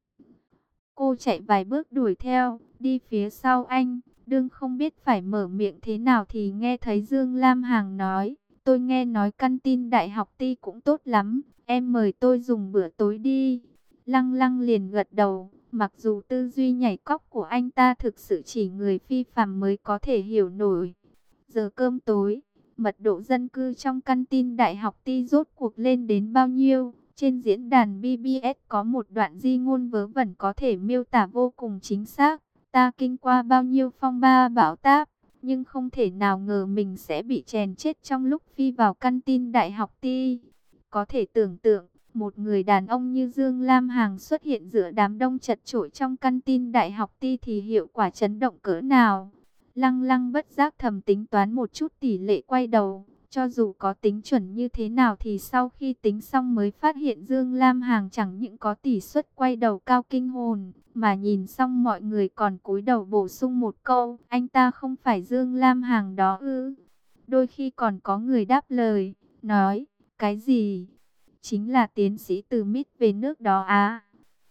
Speaker 1: Cô chạy vài bước đuổi theo, đi phía sau anh, đương không biết phải mở miệng thế nào thì nghe thấy Dương Lam Hằng nói, tôi nghe nói căn tin đại học Ti cũng tốt lắm, em mời tôi dùng bữa tối đi. Lăng Lăng liền gật đầu, mặc dù tư duy nhảy cóc của anh ta thực sự chỉ người phi phàm mới có thể hiểu nổi. Giờ cơm tối, mật độ dân cư trong căn tin đại học Ti rốt cuộc lên đến bao nhiêu? Trên diễn đàn bê bê ét có một đoạn di ngôn vớ vẩn có thể miêu tả vô cùng chính xác. Ta kinh qua bao nhiêu phong ba bão táp, nhưng không thể nào ngờ mình sẽ bị chèn chết trong lúc phi vào căn tin đại học Ti. Có thể tưởng tượng, một người đàn ông như Dương Lam Hằng xuất hiện giữa đám đông chật chội trong căn tin đại học Ti thì hiệu quả chấn động cỡ nào. Lăng Lăng bất giác thầm tính toán một chút tỷ lệ quay đầu. Cho dù có tính chuẩn như thế nào thì sau khi tính xong mới phát hiện Dương Lam Hằng chẳng những có tỷ suất quay đầu cao kinh hồn, mà nhìn xong mọi người còn cúi đầu bổ sung một câu, anh ta không phải Dương Lam Hằng đó ư? Đôi khi còn có người đáp lời, nói, cái gì? Chính là tiến sĩ từ mít về nước đó á.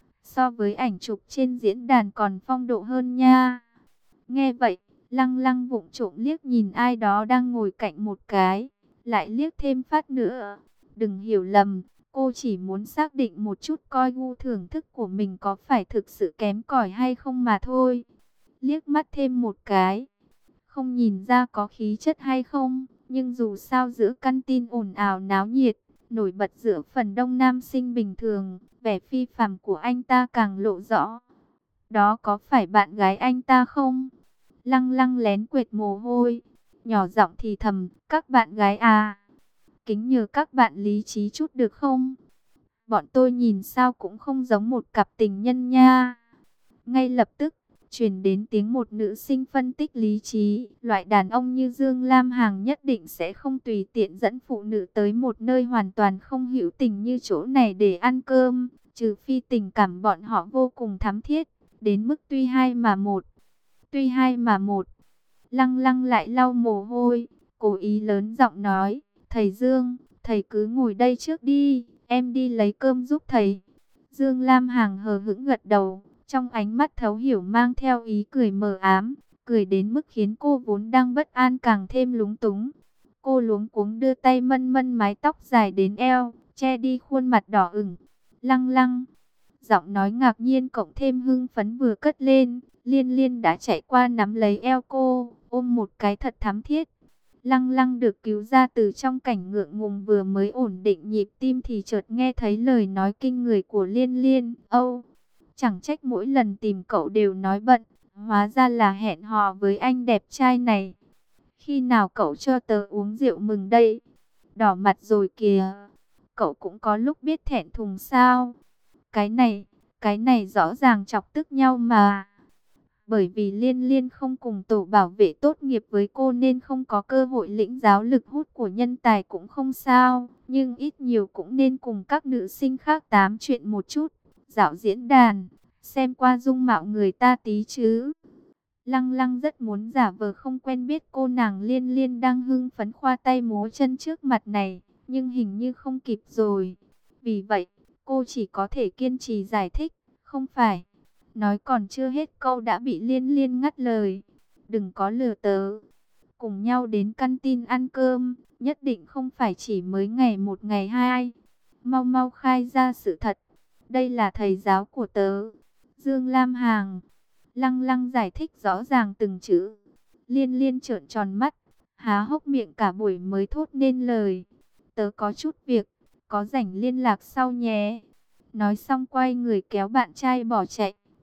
Speaker 1: So với ảnh chụp trên diễn đàn còn phong độ hơn nha. Nghe vậy, Lăng Lăng vụng trộm liếc nhìn ai đó đang ngồi cạnh một cái, lại liếc thêm phát nữa. Đừng hiểu lầm, cô chỉ muốn xác định một chút coi gu thưởng thức của mình có phải thực sự kém cỏi hay không mà thôi. Liếc mắt thêm một cái, không nhìn ra có khí chất hay không, nhưng dù sao giữa căn tin ồn ào náo nhiệt, nổi bật giữa phần đông nam sinh bình thường, vẻ phi phàm của anh ta càng lộ rõ. Đó có phải bạn gái anh ta không? Lăng Lăng lén quệt mồ hôi, nhỏ giọng thì thầm, các bạn gái à, kính nhờ các bạn lý trí chút được không? Bọn tôi nhìn sao cũng không giống một cặp tình nhân nha. Ngay lập tức, truyền đến tiếng một nữ sinh phân tích lý trí, loại đàn ông như Dương Lam Hằng nhất định sẽ không tùy tiện dẫn phụ nữ tới một nơi hoàn toàn không hữu tình như chỗ này để ăn cơm, trừ phi tình cảm bọn họ vô cùng thắm thiết, đến mức tuy hai mà một. Tuy hai mà một. Lăng Lăng lại lau mồ hôi, cố ý lớn giọng nói, thầy Dương, thầy cứ ngồi đây trước đi, em đi lấy cơm giúp thầy. Dương Lam Hằng hờ hững gật đầu, trong ánh mắt thấu hiểu mang theo ý cười mờ ám, cười đến mức khiến cô vốn đang bất an càng thêm lúng túng. Cô luống cuống đưa tay mân mân mái tóc dài đến eo, che đi khuôn mặt đỏ ửng. Lăng Lăng, giọng nói ngạc nhiên cộng thêm hưng phấn vừa cất lên, Liên Liên đã chạy qua nắm lấy eo cô, ôm một cái thật thắm thiết. Lăng Lăng được cứu ra từ trong cảnh ngượng ngùng vừa mới ổn định nhịp tim thì chợt nghe thấy lời nói kinh người của Liên Liên. Âu, chẳng trách mỗi lần tìm cậu đều nói bận, hóa ra là hẹn hò với anh đẹp trai này. Khi nào cậu cho tớ uống rượu mừng đây? Đỏ mặt rồi kìa. Cậu cũng có lúc biết thẹn thùng sao? Cái này, cái này rõ ràng chọc tức nhau mà. Bởi vì Liên Liên không cùng tổ bảo vệ tốt nghiệp với cô nên không có cơ hội lĩnh giáo lực hút của nhân tài cũng không sao. Nhưng ít nhiều cũng nên cùng các nữ sinh khác tám chuyện một chút. Dạo diễn đàn, xem qua dung mạo người ta tí chứ. Lăng Lăng rất muốn giả vờ không quen biết cô nàng Liên Liên đang hưng phấn khoa tay múa chân trước mặt này. Nhưng hình như không kịp rồi. Vì vậy, cô chỉ có thể kiên trì giải thích. Không phải. Nói còn chưa hết câu đã bị Liên Liên ngắt lời. Đừng có lừa tớ. Cùng nhau đến căn tin ăn cơm. Nhất định không phải chỉ mới ngày một ngày hai. Mau mau khai ra sự thật. Đây là thầy giáo của tớ. Dương Lam Hằng. Lăng Lăng giải thích rõ ràng từng chữ. Liên Liên trợn tròn mắt. Há hốc miệng cả buổi mới thốt nên lời. Tớ có chút việc. Có rảnh liên lạc sau nhé. Nói xong quay người kéo bạn trai bỏ chạy.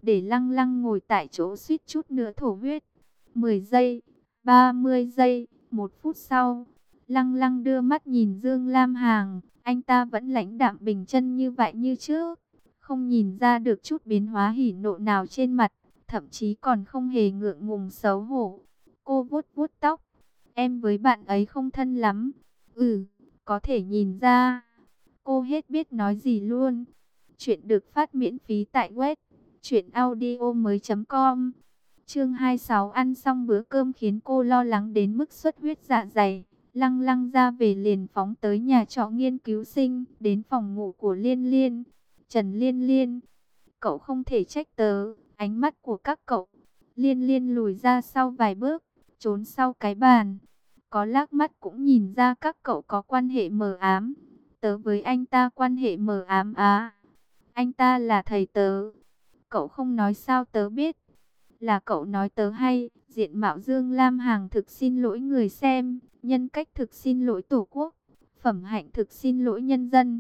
Speaker 1: để Lăng Lăng ngồi tại chỗ suýt chút nữa thổ huyết. mười giây, ba mươi giây, một phút sau, Lăng Lăng đưa mắt nhìn Dương Lam Hằng, anh ta vẫn lãnh đạm bình chân như vậy như trước, không nhìn ra được chút biến hóa hỉ nộ nào trên mặt, thậm chí còn không hề ngượng ngùng xấu hổ. Cô vuốt vuốt tóc, em với bạn ấy không thân lắm. Ừ, có thể nhìn ra. Cô hết biết nói gì luôn. Chuyện được phát miễn phí tại web truyện audio mới chấm com. Chương hai mươi sáu ăn xong bữa cơm khiến cô lo lắng đến mức xuất huyết dạ dày. Lăng Lăng ra về liền phóng tới nhà trọ nghiên cứu sinh, đến phòng ngủ của Liên Liên. Trần Liên Liên, cậu không thể trách tớ, ánh mắt của các cậu. Liên Liên lùi ra sau vài bước, trốn sau cái bàn. Có lác mắt cũng nhìn ra các cậu có quan hệ mờ ám. Tớ với anh ta quan hệ mờ ám á. Anh ta là thầy tớ. Cậu không nói sao tớ biết. Là cậu nói tớ hay. Diện mạo Dương Lam Hằng thực xin lỗi người xem. Nhân cách thực xin lỗi tổ quốc. Phẩm hạnh thực xin lỗi nhân dân.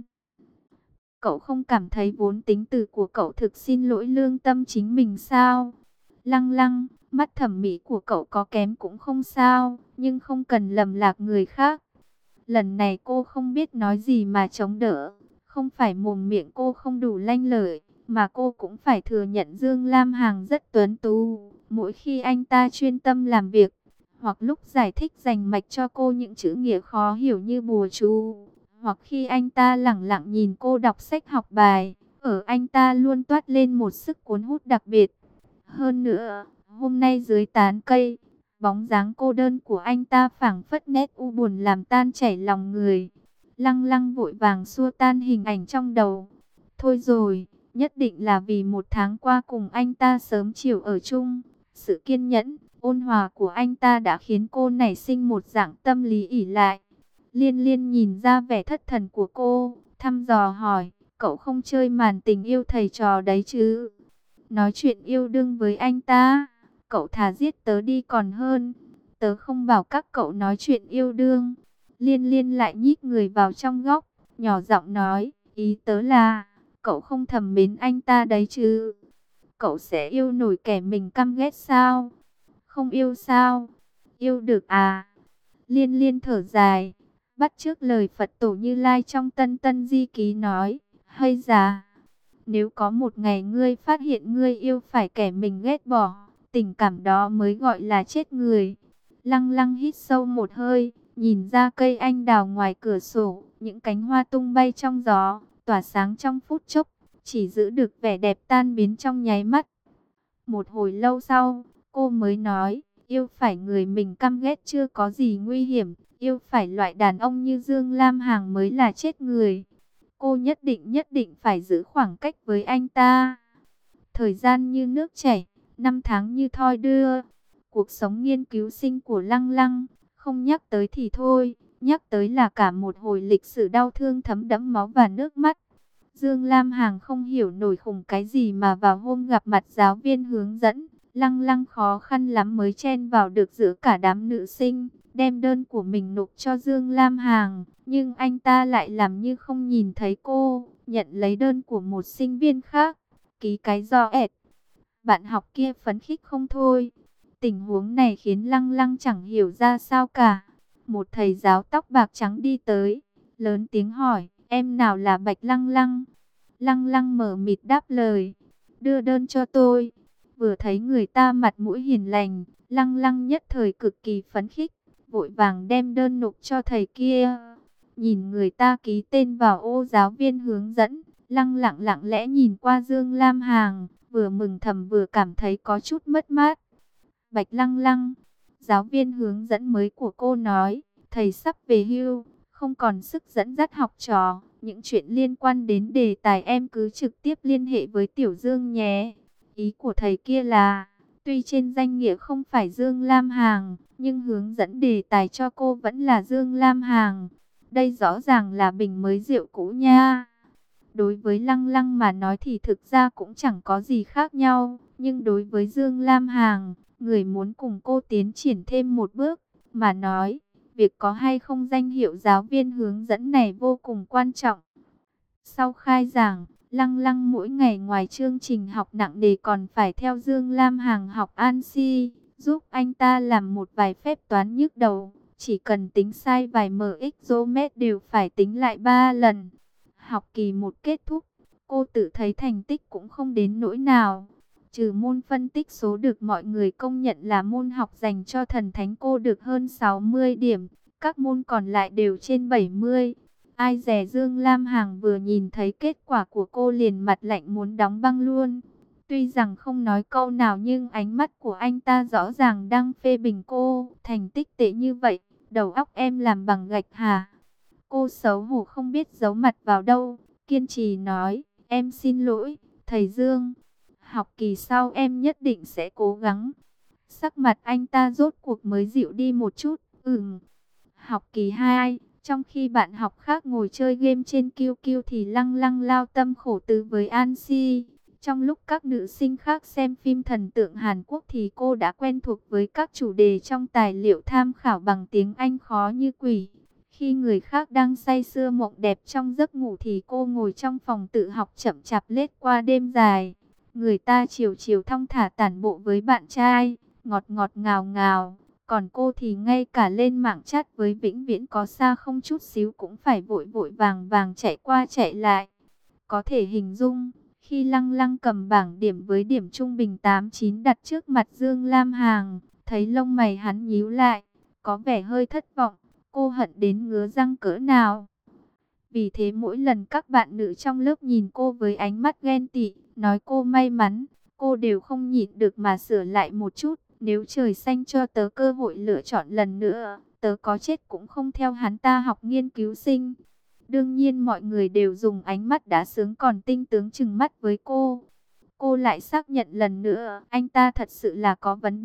Speaker 1: Cậu không cảm thấy vốn tính từ của cậu thực xin lỗi lương tâm chính mình sao? Lăng Lăng, mắt thẩm mỹ của cậu có kém cũng không sao, nhưng không cần lầm lạc người khác. Lần này cô không biết nói gì mà chống đỡ. Không phải mồm miệng cô không đủ lanh lợi, mà cô cũng phải thừa nhận Dương Lam Hằng rất tuấn tú. Mỗi khi anh ta chuyên tâm làm việc, hoặc lúc giải thích rành mạch cho cô những chữ nghĩa khó hiểu như bùa chú, hoặc khi anh ta lẳng lặng nhìn cô đọc sách học bài, ở anh ta luôn toát lên một sức cuốn hút đặc biệt. Hơn nữa, hôm nay dưới tán cây, bóng dáng cô đơn của anh ta phảng phất nét u buồn làm tan chảy lòng người. Lăng Lăng vội vàng xua tan hình ảnh trong đầu. Thôi rồi, nhất định là vì một tháng qua cùng anh ta sớm chiều ở chung. Sự kiên nhẫn, ôn hòa của anh ta đã khiến cô nảy sinh một dạng tâm lý ỷ lại. Liên Liên nhìn ra vẻ thất thần của cô, thăm dò hỏi, cậu không chơi màn tình yêu thầy trò đấy chứ? Nói chuyện yêu đương với anh ta, cậu thà giết tớ đi còn hơn. Tớ không bảo các cậu nói chuyện yêu đương. Liên Liên lại nhích người vào trong góc, nhỏ giọng nói, ý tớ là, cậu không thầm mến anh ta đấy chứ? Cậu sẽ yêu nổi kẻ mình căm ghét sao? Không yêu sao? Yêu được à? Liên Liên thở dài, bắt chước lời Phật tổ Như Lai trong Tân Tân Di Ký nói, hay già, nếu có một ngày ngươi phát hiện ngươi yêu phải kẻ mình ghét bỏ, tình cảm đó mới gọi là chết người. Lăng Lăng hít sâu một hơi, nhìn ra cây anh đào ngoài cửa sổ, những cánh hoa tung bay trong gió, tỏa sáng trong phút chốc, chỉ giữ được vẻ đẹp tan biến trong nháy mắt. Một hồi lâu sau, cô mới nói, yêu phải người mình căm ghét chưa có gì nguy hiểm, yêu phải loại đàn ông như Dương Lam Hằng mới là chết người. Cô nhất định nhất định phải giữ khoảng cách với anh ta. Thời gian như nước chảy, năm tháng như thoi đưa. Cuộc sống nghiên cứu sinh của Lăng Lăng, không nhắc tới thì thôi, nhắc tới là cả một hồi lịch sử đau thương thấm đẫm máu và nước mắt. Dương Lam Hằng không hiểu nổi khủng cái gì mà vào hôm gặp mặt giáo viên hướng dẫn, Lăng Lăng khó khăn lắm mới chen vào được giữa cả đám nữ sinh, đem đơn của mình nộp cho Dương Lam Hằng, nhưng anh ta lại làm như không nhìn thấy cô, nhận lấy đơn của một sinh viên khác, ký cái do ẹt. Bạn học kia phấn khích không thôi. Tình huống này khiến Lăng Lăng chẳng hiểu ra sao cả. Một thầy giáo tóc bạc trắng đi tới, lớn tiếng hỏi, em nào là Bạch Lăng Lăng? Lăng Lăng mở mịt đáp lời, đưa đơn cho tôi. Vừa thấy người ta mặt mũi hiền lành, Lăng Lăng nhất thời cực kỳ phấn khích, vội vàng đem đơn nộp cho thầy kia. Nhìn người ta ký tên vào ô giáo viên hướng dẫn, Lăng lặng lặng lẽ nhìn qua Dương Lam Hằng, vừa mừng thầm vừa cảm thấy có chút mất mát. Bạch Lăng Lăng, giáo viên hướng dẫn mới của cô nói, thầy sắp về hưu, không còn sức dẫn dắt học trò. Những chuyện liên quan đến đề tài em cứ trực tiếp liên hệ với Tiểu Dương nhé. Ý của thầy kia là, tuy trên danh nghĩa không phải Dương Lam Hằng, nhưng hướng dẫn đề tài cho cô vẫn là Dương Lam Hằng. Đây rõ ràng là bình mới rượu cũ nha. Đối với Lăng Lăng mà nói thì thực ra cũng chẳng có gì khác nhau. Nhưng đối với Dương Lam Hằng, người muốn cùng cô tiến triển thêm một bước, mà nói, việc có hay không danh hiệu giáo viên hướng dẫn này vô cùng quan trọng. Sau khai giảng, Lăng Lăng mỗi ngày ngoài chương trình học nặng nề còn phải theo Dương Lam Hằng học An Si, giúp anh ta làm một vài phép toán nhức đầu. Chỉ cần tính sai vài mx mét đều phải tính lại ba lần. Học kỳ một kết thúc, cô tự thấy thành tích cũng không đến nỗi nào. Trừ môn phân tích số được mọi người công nhận là môn học dành cho thần thánh, cô được hơn sáu mươi điểm. Các môn còn lại đều trên bảy mươi. Ai dè Dương Lam Hằng vừa nhìn thấy kết quả của cô liền mặt lạnh muốn đóng băng luôn. Tuy rằng không nói câu nào nhưng ánh mắt của anh ta rõ ràng đang phê bình cô. Thành tích tệ như vậy, đầu óc em làm bằng gạch hả? Cô xấu hổ không biết giấu mặt vào đâu, kiên trì nói, em xin lỗi, thầy Dương. Học kỳ sau em nhất định sẽ cố gắng. Sắc mặt anh ta rốt cuộc mới dịu đi một chút. Ừm. Học kỳ hai, trong khi bạn học khác ngồi chơi game trên Q Q thì Lăng Lăng lao tâm khổ tứ với An Si. Trong lúc các nữ sinh khác xem phim thần tượng Hàn Quốc thì cô đã quen thuộc với các chủ đề trong tài liệu tham khảo bằng tiếng Anh khó như quỷ. Khi người khác đang say sưa mộng đẹp trong giấc ngủ thì cô ngồi trong phòng tự học chậm chạp lết qua đêm dài. Người ta chiều chiều thong thả tản bộ với bạn trai, ngọt ngọt ngào ngào. Còn cô thì ngay cả lên mạng chat với vĩnh viễn có xa không chút xíu cũng phải vội vội vàng vàng chạy qua chạy lại. Có thể hình dung, khi Lăng Lăng cầm bảng điểm với điểm trung bình tám chín đặt trước mặt Dương Lam Hằng, thấy lông mày hắn nhíu lại, có vẻ hơi thất vọng, cô hận đến ngứa răng cỡ nào. Vì thế mỗi lần các bạn nữ trong lớp nhìn cô với ánh mắt ghen tị, nói cô may mắn, cô đều không nhịn được mà sửa lại một chút. Nếu trời xanh cho tớ cơ hội lựa chọn lần nữa, tớ có chết cũng không theo hắn ta học nghiên cứu sinh. Đương nhiên mọi người đều dùng ánh mắt đã sướng còn tinh tướng chừng mắt với cô. Cô lại xác nhận lần nữa, anh ta thật sự là có vấn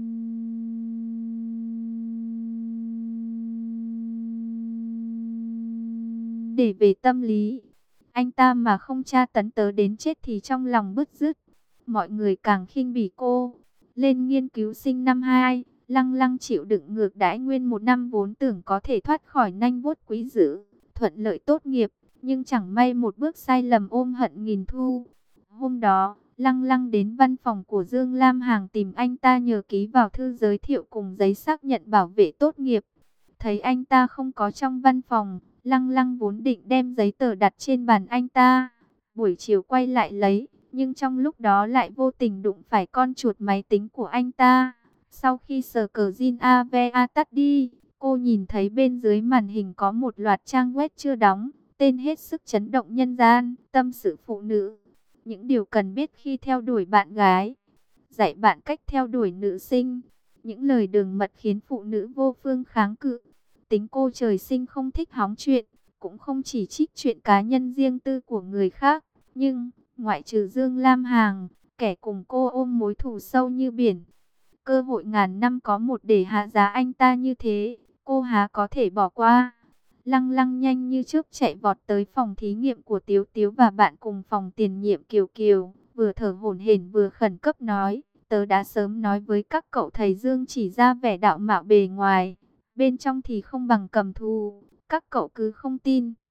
Speaker 1: đề về tâm lý. Anh ta mà không tra tấn tớ đến chết thì trong lòng bứt rứt. Mọi người càng khinh bỉ cô. Lên nghiên cứu sinh năm hai, Lăng Lăng chịu đựng ngược đãi nguyên một năm vốn tưởng có thể thoát khỏi nanh vuốt quý dữ, thuận lợi tốt nghiệp, nhưng chẳng may một bước sai lầm ôm hận nghìn thu. Hôm đó, Lăng Lăng đến văn phòng của Dương Lam Hằng tìm anh ta nhờ ký vào thư giới thiệu cùng giấy xác nhận bảo vệ tốt nghiệp. Thấy anh ta không có trong văn phòng, Lăng Lăng vốn định đem giấy tờ đặt trên bàn anh ta, buổi chiều quay lại lấy. Nhưng trong lúc đó lại vô tình đụng phải con chuột máy tính của anh ta. Sau khi sờ cờ zin a vê a tắt đi, cô nhìn thấy bên dưới màn hình có một loạt trang web chưa đóng, tên hết sức chấn động nhân gian, tâm sự phụ nữ. Những điều cần biết khi theo đuổi bạn gái, dạy bạn cách theo đuổi nữ sinh. Những lời đường mật khiến phụ nữ vô phương kháng cự. Tính cô trời sinh không thích hóng chuyện, cũng không chỉ trích chuyện cá nhân riêng tư của người khác. Nhưng ngoại trừ Dương Lam Hằng, kẻ cùng cô ôm mối thù sâu như biển. Cơ hội ngàn năm có một để hạ giá anh ta như thế, cô há có thể bỏ qua. Lăng Lăng nhanh như chớp chạy vọt tới phòng thí nghiệm của Tiếu Tiếu và bạn cùng phòng tiền nhiệm Kiều Kiều. Vừa thở hổn hển vừa khẩn cấp nói, tớ đã sớm nói với các cậu thầy Dương chỉ ra vẻ đạo mạo bề ngoài, bên trong thì không bằng cầm thù, các cậu cứ không tin.